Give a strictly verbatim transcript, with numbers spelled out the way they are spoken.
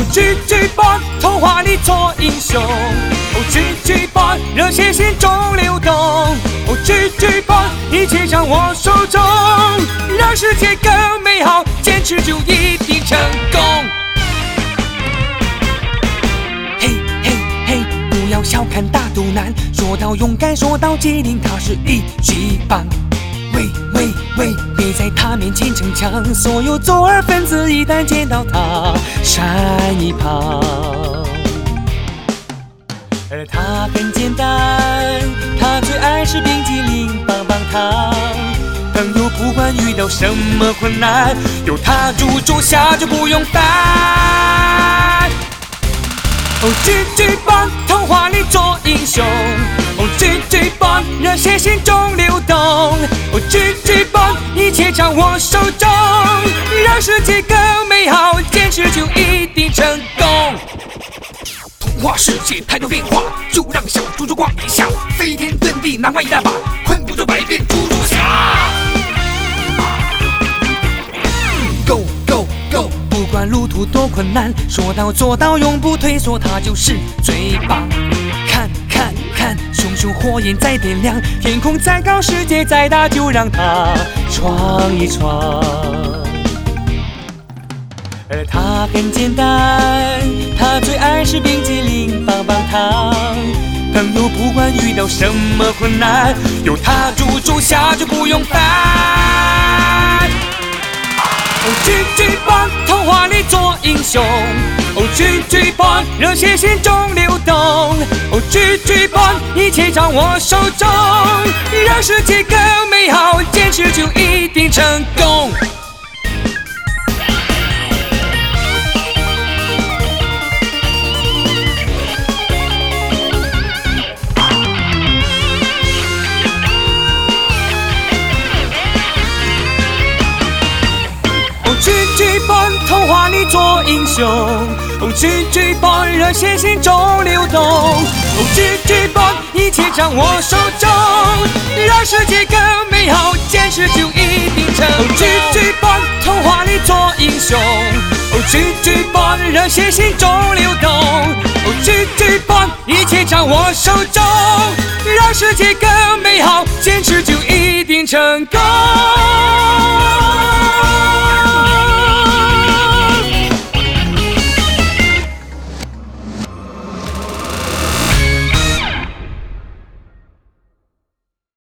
G G Boy， 童话里做英雄。哦 G G Boy， 热血心中流动。哦 G G Boy， 一切掌握手中，让世界更美好，坚持就一定成功。嘿嘿嘿，不要小看大肚腩，说到勇敢，说到机灵，他是一级棒。喂喂喂，别在他面前逞强，所有左耳分子一旦见到他，闪一旁。而他很简单，他最爱吃冰激凌、棒棒糖。朋友不管遇到什么困难，有他驻足下就不用烦。哦 G G Boy， 童话里做英雄。哦 G G Boy， 热血心中流动。哦 G G Boy， 一切掌握手中，让世界更美好，坚持就一定成功。童话世界太多变化，就让小猪猪逛一下，飞天遁地难关一大把，困不住百变猪猪侠。Go Go Go， 不管路途多困难，说到做到永不退缩，他就是最棒。看看看，熊熊火焰在点亮，天空再高，世界再大，就让他闯一闯。而他很简单，他最爱吃冰激凌、棒棒糖。朋友不管遇到什么困难，有他驻足下就不用烦。哦 G G Boy， 童话里做英雄。哦 G G Boy， 热血心中流动。哦 G G Boy， 一切掌握手中，让世界更美好，坚持就一定成功。G G Boy， 童话里做英雄。哦 G G Boy， 热血心中流动。哦 G G Boy， 一切掌握手中，让世界更美好，坚持就一定成功。哦 G G Boy， 童话里做英雄。哦 G G Boy， 热血心中流动。哦 G G Boy， 一切掌握手中，让世界更美好，坚持就一定成功。